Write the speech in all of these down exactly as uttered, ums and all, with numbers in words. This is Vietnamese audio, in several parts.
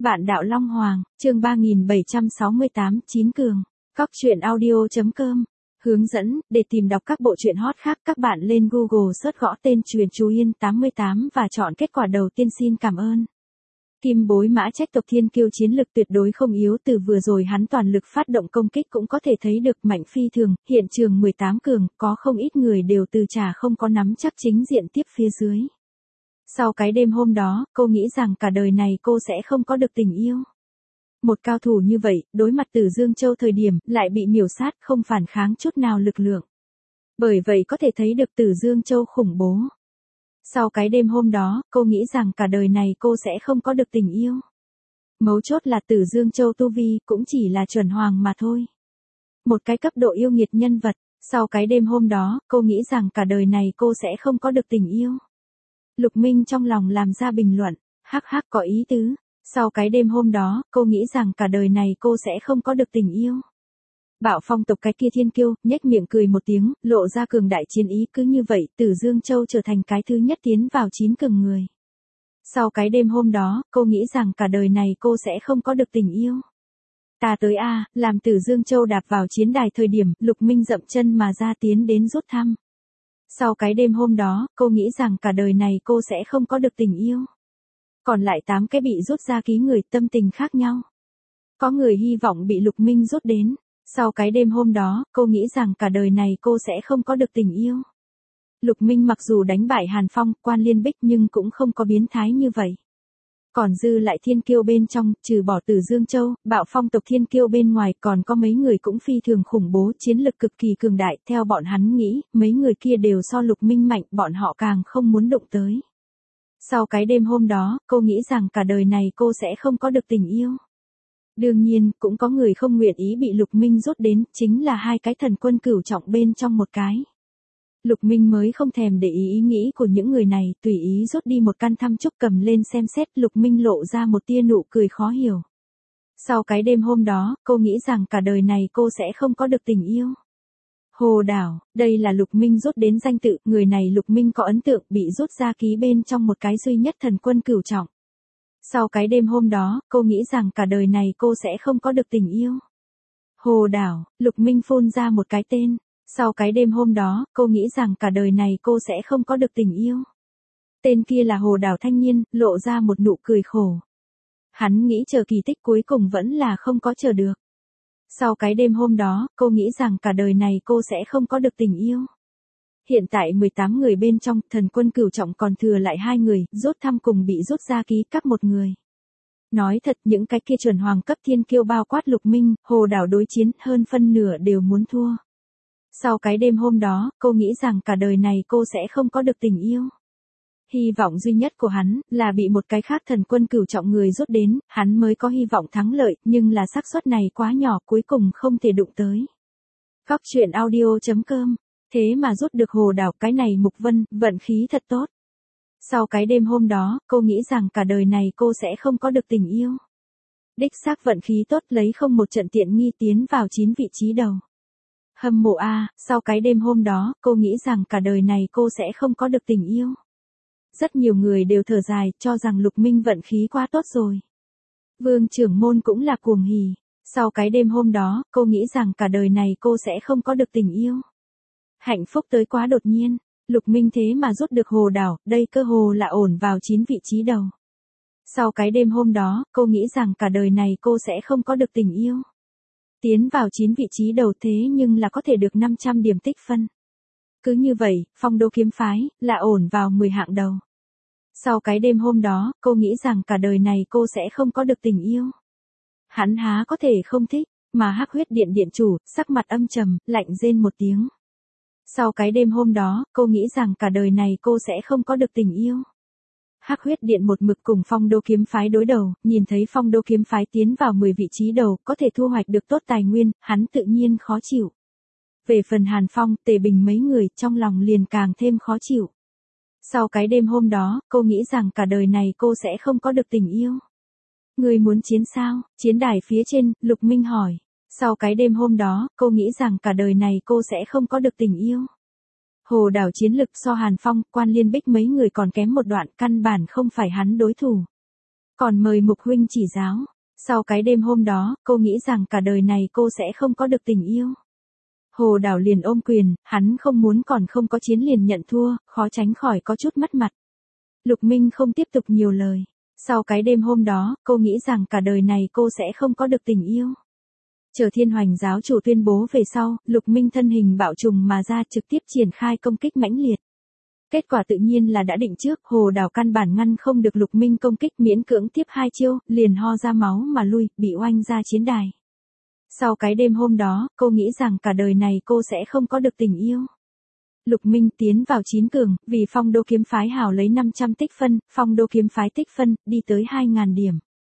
Vạn đạo Long Hoàng, chương ba nghìn bảy trăm sáu mươi tám, Chín Cường. Cóc truyện audio chấm com. Hướng dẫn, để tìm đọc các bộ truyện hot khác các bạn lên Google search gõ tên Truyện Chú Yên tám mươi tám và chọn kết quả đầu tiên. Xin cảm ơn. Kim bối mã trách tộc thiên kiêu chiến lực tuyệt đối không yếu, từ vừa rồi hắn toàn lực phát động công kích cũng có thể thấy được mạnh phi thường, hiện trường mười tám cường, có không ít người đều từ trả không có nắm chắc chính diện tiếp phía dưới. Sau cái đêm hôm đó, cô nghĩ rằng cả đời này cô sẽ không có được tình yêu. Một cao thủ như vậy, đối mặt Tử Dương Châu thời điểm, lại bị miểu sát, không phản kháng chút nào lực lượng. Bởi vậy có thể thấy được Tử Dương Châu khủng bố. Sau cái đêm hôm đó, cô nghĩ rằng cả đời này cô sẽ không có được tình yêu. Mấu chốt là Tử Dương Châu tu vi cũng chỉ là chuẩn hoàng mà thôi. Một cái cấp độ yêu nghiệt nhân vật, sau cái đêm hôm đó, cô nghĩ rằng cả đời này cô sẽ không có được tình yêu. Lục Minh trong lòng làm ra bình luận, hắc hắc có ý tứ. Sau cái đêm hôm đó, cô nghĩ rằng cả đời này cô sẽ không có được tình yêu. Bạo Phong tộc cái kia thiên kiêu, nhếch miệng cười một tiếng, lộ ra cường đại chiến ý, cứ như vậy, Tử Dương Châu trở thành cái thứ nhất tiến vào chín cường người. Sau cái đêm hôm đó, cô nghĩ rằng cả đời này cô sẽ không có được tình yêu. Ta tới a, làm Tử Dương Châu đạp vào chiến đài thời điểm, Lục Minh dậm chân mà ra tiến đến rút thăm. Sau cái đêm hôm đó, cô nghĩ rằng cả đời này cô sẽ không có được tình yêu. Còn lại tám cái bị rút ra ký người tâm tình khác nhau. Có người hy vọng bị Lục Minh rút đến. Sau cái đêm hôm đó, cô nghĩ rằng cả đời này cô sẽ không có được tình yêu. Lục Minh mặc dù đánh bại Hàn Phong, Quan Liên Bích nhưng cũng không có biến thái như vậy. Còn dư lại thiên kiêu bên trong, trừ bỏ Tử Dương Châu, Bạo Phong tộc thiên kiêu bên ngoài còn có mấy người cũng phi thường khủng bố, chiến lực cực kỳ cường đại, theo bọn hắn nghĩ, mấy người kia đều so Lục Minh mạnh, bọn họ càng không muốn đụng tới. Sau cái đêm hôm đó, cô nghĩ rằng cả đời này cô sẽ không có được tình yêu. Đương nhiên, cũng có người không nguyện ý bị Lục Minh rút đến, chính là hai cái thần quân cửu trọng bên trong một cái. Lục Minh mới không thèm để ý ý nghĩ của những người này, tùy ý rút đi một căn thăm trúc cầm lên xem xét, Lục Minh lộ ra một tia nụ cười khó hiểu. Sau cái đêm hôm đó, cô nghĩ rằng cả đời này cô sẽ không có được tình yêu. Hồ Đảo, đây là Lục Minh rút đến danh tự, người này Lục Minh có ấn tượng, bị rút ra ký bên trong một cái duy nhất thần quân cửu trọng. Sau cái đêm hôm đó, cô nghĩ rằng cả đời này cô sẽ không có được tình yêu. Hồ Đảo, Lục Minh phun ra một cái tên. Sau cái đêm hôm đó, cô nghĩ rằng cả đời này cô sẽ không có được tình yêu. Tên kia là Hồ Đảo thanh niên, lộ ra một nụ cười khổ. Hắn nghĩ chờ kỳ tích cuối cùng vẫn là không có chờ được. Sau cái đêm hôm đó, cô nghĩ rằng cả đời này cô sẽ không có được tình yêu. Hiện tại mười tám người bên trong, thần quân cửu trọng còn thừa lại hai người, rút thăm cùng bị rút ra ký các một người. Nói thật, những cái kia chuẩn hoàng cấp thiên kiêu bao quát Lục Minh, Hồ Đảo đối chiến, hơn phân nửa đều muốn thua. Sau cái đêm hôm đó, cô nghĩ rằng cả đời này cô sẽ không có được tình yêu. Hy vọng duy nhất của hắn, là bị một cái khác thần quân cửu trọng người rút đến, hắn mới có hy vọng thắng lợi, nhưng là xác suất này quá nhỏ, cuối cùng không thể đụng tới. Cóc truyện audio chấm com. Thế mà rút được Hồ Đảo, cái này Mục Vân, vận khí thật tốt. Sau cái đêm hôm đó, cô nghĩ rằng cả đời này cô sẽ không có được tình yêu. Đích xác vận khí tốt, lấy không một trận tiện nghi tiến vào chín vị trí đầu. Hâm mộ a, sau cái đêm hôm đó, cô nghĩ rằng cả đời này cô sẽ không có được tình yêu. Rất nhiều người đều thở dài, cho rằng Lục Minh vận khí quá tốt rồi. Vương trưởng môn cũng là cuồng hỉ. Sau cái đêm hôm đó, cô nghĩ rằng cả đời này cô sẽ không có được tình yêu. Hạnh phúc tới quá đột nhiên, Lục Minh thế mà rút được Hồ Đảo, đây cơ hồ là ổn vào chín vị trí đầu. Sau cái đêm hôm đó, cô nghĩ rằng cả đời này cô sẽ không có được tình yêu. Tiến vào chín vị trí đầu thế nhưng là có thể được năm trăm điểm tích phân. Cứ như vậy, Phong Đô kiếm phái, là ổn vào mười hạng đầu. Sau cái đêm hôm đó, cô nghĩ rằng cả đời này cô sẽ không có được tình yêu. Hắn há có thể không thích, mà Hắc Huyết Điện điện chủ, sắc mặt âm trầm, lạnh rên một tiếng. Sau cái đêm hôm đó, cô nghĩ rằng cả đời này cô sẽ không có được tình yêu. Hắc Huyết Điện một mực cùng Phong Đô kiếm phái đối đầu, nhìn thấy Phong Đô kiếm phái tiến vào mười vị trí đầu, có thể thu hoạch được tốt tài nguyên, hắn tự nhiên khó chịu. Về phần Hàn Phong, Tề Bình mấy người, trong lòng liền càng thêm khó chịu. Sau cái đêm hôm đó, cô nghĩ rằng cả đời này cô sẽ không có được tình yêu. Người muốn chiến sao? Chiến đài phía trên, Lục Minh hỏi. Sau cái đêm hôm đó, cô nghĩ rằng cả đời này cô sẽ không có được tình yêu. Hồ Đảo chiến lực so Hàn Phong, Quan Liên Bích mấy người còn kém một đoạn, căn bản không phải hắn đối thủ. Còn mời Mục huynh chỉ giáo. Sau cái đêm hôm đó, cô nghĩ rằng cả đời này cô sẽ không có được tình yêu. Hồ Đảo liền ôm quyền, hắn không muốn còn không có chiến liền nhận thua, khó tránh khỏi có chút mất mặt. Lục Minh không tiếp tục nhiều lời. Sau cái đêm hôm đó, cô nghĩ rằng cả đời này cô sẽ không có được tình yêu. Chờ Thiên Hoành giáo chủ tuyên bố về sau, Lục Minh thân hình bạo trùng mà ra trực tiếp triển khai công kích mãnh liệt. Kết quả tự nhiên là đã định trước, Hồ Đảo căn bản ngăn không được Lục Minh công kích, miễn cưỡng tiếp hai chiêu, liền ho ra máu mà lui, bị oanh ra chiến đài. Sau cái đêm hôm đó, cô nghĩ rằng cả đời này cô sẽ không có được tình yêu. Lục Minh tiến vào chín cường, vì Phong Đô kiếm phái hào lấy năm trăm tích phân, Phong Đô kiếm phái tích phân, đi tới hai nghìn điểm.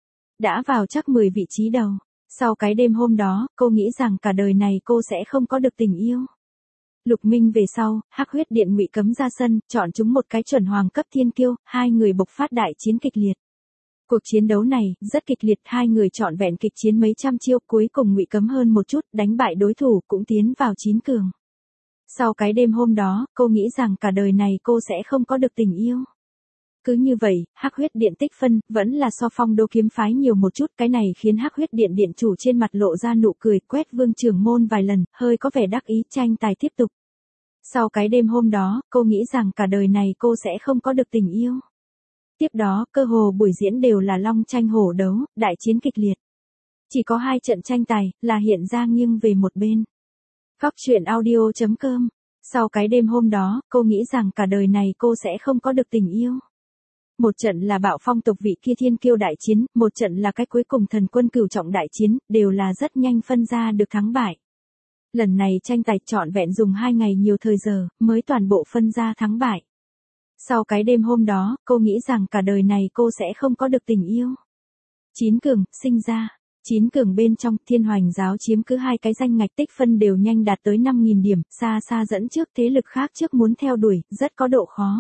Đã vào chắc mười vị trí đầu. Sau cái đêm hôm đó, cô nghĩ rằng cả đời này cô sẽ không có được tình yêu. Lục Minh về sau, Hắc Huyết Điện Ngụy Cấm ra sân, chọn chúng một cái chuẩn hoàng cấp thiên kiêu, hai người bộc phát đại chiến kịch liệt. Cuộc chiến đấu này, rất kịch liệt, hai người trọn vẹn kịch chiến mấy trăm chiêu, cuối cùng Ngụy Cấm hơn một chút, đánh bại đối thủ, cũng tiến vào chín cường. Sau cái đêm hôm đó, cô nghĩ rằng cả đời này cô sẽ không có được tình yêu. Cứ như vậy, Hắc Huyết Điện tích phân, vẫn là so Phong Đô kiếm phái nhiều một chút, cái này khiến Hắc Huyết Điện điện chủ trên mặt lộ ra nụ cười, quét Vương Trưởng Môn vài lần, hơi có vẻ đắc ý, tranh tài tiếp tục. Sau cái đêm hôm đó, cô nghĩ rằng cả đời này cô sẽ không có được tình yêu. Tiếp đó, cơ hồ buổi diễn đều là long tranh hổ đấu, đại chiến kịch liệt. Chỉ có hai trận tranh tài, là hiện ra nghiêng về một bên. Góc truyện audio chấm com. Sau cái đêm hôm đó, cô nghĩ rằng cả đời này cô sẽ không có được tình yêu. Một trận là Bạo Phong tộc vị kia thiên kiêu đại chiến, một trận là cái cuối cùng Thần Quân cửu trọng đại chiến, đều là rất nhanh phân ra được thắng bại. Lần này tranh tài trọn vẹn dùng hai ngày nhiều thời giờ, mới toàn bộ phân ra thắng bại. Sau cái đêm hôm đó, cô nghĩ rằng cả đời này cô sẽ không có được tình yêu. Chín cường, sinh ra. Chín cường bên trong, Thiên Hoành giáo chiếm cứ hai cái danh ngạch, tích phân đều nhanh đạt tới năm nghìn điểm, xa xa dẫn trước thế lực khác trước muốn theo đuổi, rất có độ khó.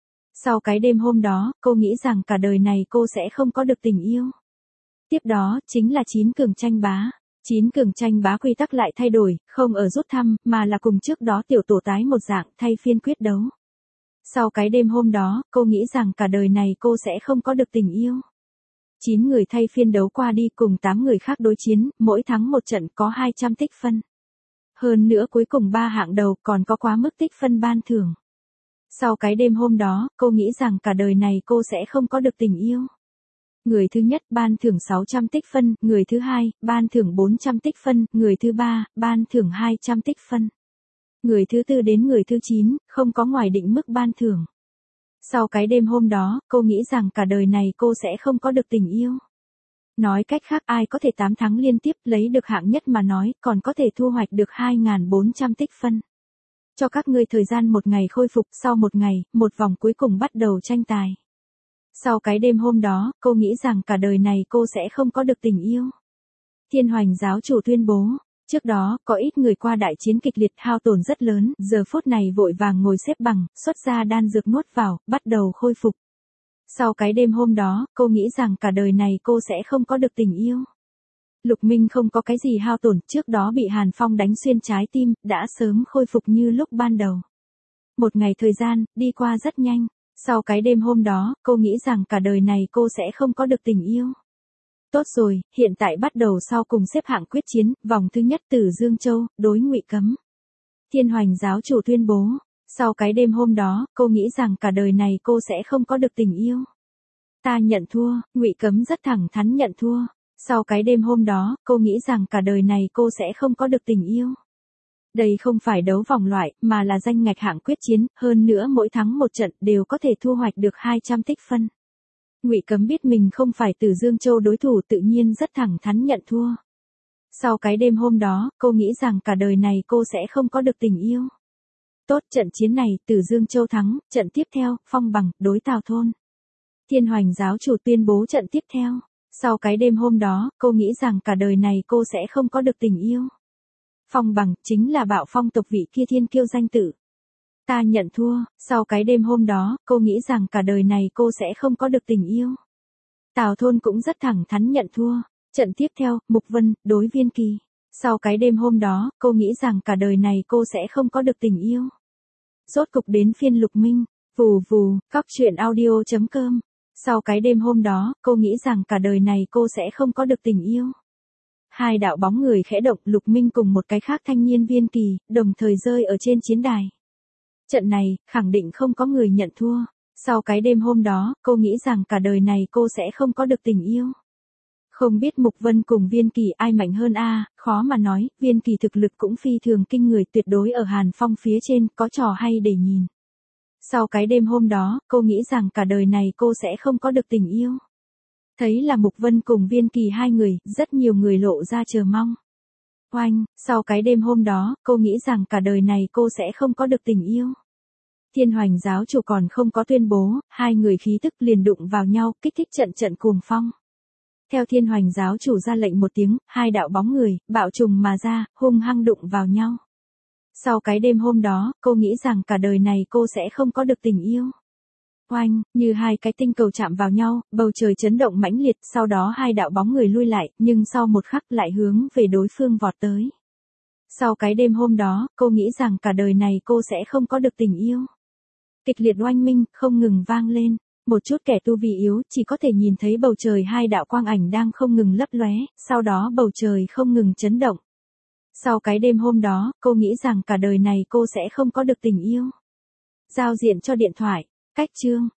Sau cái đêm hôm đó, cô nghĩ rằng cả đời này cô sẽ không có được tình yêu. Tiếp đó, chính là chín cường tranh bá. Chín cường tranh bá quy tắc lại thay đổi, không ở rút thăm, mà là cùng trước đó tiểu tổ tái một dạng, thay phiên quyết đấu. Sau cái đêm hôm đó, cô nghĩ rằng cả đời này cô sẽ không có được tình yêu. chín người thay phiên đấu qua đi cùng tám người khác đối chiến, mỗi thắng một trận có hai trăm tích phân. Hơn nữa cuối cùng ba hạng đầu còn có quá mức tích phân ban thưởng. Sau cái đêm hôm đó, cô nghĩ rằng cả đời này cô sẽ không có được tình yêu. Người thứ nhất ban thưởng sáu trăm tích phân, người thứ hai, ban thưởng bốn trăm tích phân, người thứ ba, ban thưởng hai trăm tích phân. Người thứ tư đến người thứ chín, không có ngoài định mức ban thưởng. Sau cái đêm hôm đó, cô nghĩ rằng cả đời này cô sẽ không có được tình yêu. Nói cách khác, ai có thể tám tháng liên tiếp lấy được hạng nhất mà nói, còn có thể thu hoạch được hai nghìn bốn trăm tích phân. Cho các ngươi thời gian một ngày khôi phục, sau một ngày, một vòng cuối cùng bắt đầu tranh tài. Sau cái đêm hôm đó, cô nghĩ rằng cả đời này cô sẽ không có được tình yêu. Thiên Hoành giáo chủ tuyên bố, trước đó, có ít người qua đại chiến kịch liệt hao tổn rất lớn, giờ phút này vội vàng ngồi xếp bằng, xuất ra đan dược nuốt vào, bắt đầu khôi phục. Sau cái đêm hôm đó, cô nghĩ rằng cả đời này cô sẽ không có được tình yêu. Lục Minh không có cái gì hao tổn, trước đó bị Hàn Phong đánh xuyên trái tim, đã sớm khôi phục như lúc ban đầu. Một ngày thời gian, đi qua rất nhanh. Sau cái đêm hôm đó, cô nghĩ rằng cả đời này cô sẽ không có được tình yêu. Tốt rồi, hiện tại bắt đầu sau cùng xếp hạng quyết chiến, vòng thứ nhất Tử Dương Châu, đối Ngụy Cấm. Thiên Hoành giáo chủ tuyên bố, sau cái đêm hôm đó, cô nghĩ rằng cả đời này cô sẽ không có được tình yêu. Ta nhận thua, Ngụy Cấm rất thẳng thắn nhận thua. Sau cái đêm hôm đó, cô nghĩ rằng cả đời này cô sẽ không có được tình yêu. Đây không phải đấu vòng loại, mà là danh ngạch hạng quyết chiến, hơn nữa mỗi thắng một trận đều có thể thu hoạch được hai trăm tích phân. Ngụy Cấm biết mình không phải Tử Dương Châu đối thủ, tự nhiên rất thẳng thắn nhận thua. Sau cái đêm hôm đó, cô nghĩ rằng cả đời này cô sẽ không có được tình yêu. Tốt, trận chiến này, Tử Dương Châu thắng, trận tiếp theo, Phong Bằng, đối Tào Thôn. Thiên Hoành giáo chủ tuyên bố trận tiếp theo. Sau cái đêm hôm đó, cô nghĩ rằng cả đời này cô sẽ không có được tình yêu. Phong Bằng, chính là Bạo Phong tộc vị kia thiên kiêu danh tử. Ta nhận thua, sau cái đêm hôm đó, cô nghĩ rằng cả đời này cô sẽ không có được tình yêu. Tào Thôn cũng rất thẳng thắn nhận thua. Trận tiếp theo, Mục Vân, đối Viên Kỳ. Sau cái đêm hôm đó, cô nghĩ rằng cả đời này cô sẽ không có được tình yêu. Rốt cục đến phiên Lục Minh, vù vù, góc truyện audio chấm com. Sau cái đêm hôm đó, cô nghĩ rằng cả đời này cô sẽ không có được tình yêu. Hai đạo bóng người khẽ động, Lục Minh cùng một cái khác thanh niên Viên Kỳ, đồng thời rơi ở trên chiến đài. Trận này, khẳng định không có người nhận thua. Sau cái đêm hôm đó, cô nghĩ rằng cả đời này cô sẽ không có được tình yêu. Không biết Mục Vân cùng Viên Kỳ ai mạnh hơn a, khó mà nói, Viên Kỳ thực lực cũng phi thường kinh người, tuyệt đối ở Hàn Phong phía trên, có trò hay để nhìn. Sau cái đêm hôm đó, cô nghĩ rằng cả đời này cô sẽ không có được tình yêu. Thấy là Mục Vân cùng Viên Kỳ hai người, rất nhiều người lộ ra chờ mong. Oanh, sau cái đêm hôm đó, cô nghĩ rằng cả đời này cô sẽ không có được tình yêu. Thiên Hoành giáo chủ còn không có tuyên bố, hai người khí tức liền đụng vào nhau, kích thích trận trận cuồng phong. Theo Thiên Hoành giáo chủ ra lệnh một tiếng, hai đạo bóng người, bạo trùng mà ra, hung hăng đụng vào nhau. Sau cái đêm hôm đó, cô nghĩ rằng cả đời này cô sẽ không có được tình yêu. Oanh, như hai cái tinh cầu chạm vào nhau, bầu trời chấn động mãnh liệt, sau đó hai đạo bóng người lui lại, nhưng sau một khắc lại hướng về đối phương vọt tới. Sau cái đêm hôm đó, cô nghĩ rằng cả đời này cô sẽ không có được tình yêu. Kịch liệt oanh minh, không ngừng vang lên. Một chút kẻ tu vi yếu, chỉ có thể nhìn thấy bầu trời hai đạo quang ảnh đang không ngừng lấp lóe, sau đó bầu trời không ngừng chấn động. Sau cái đêm hôm đó, cô nghĩ rằng cả đời này cô sẽ không có được tình yêu. Giao diện cho điện thoại, cách chương.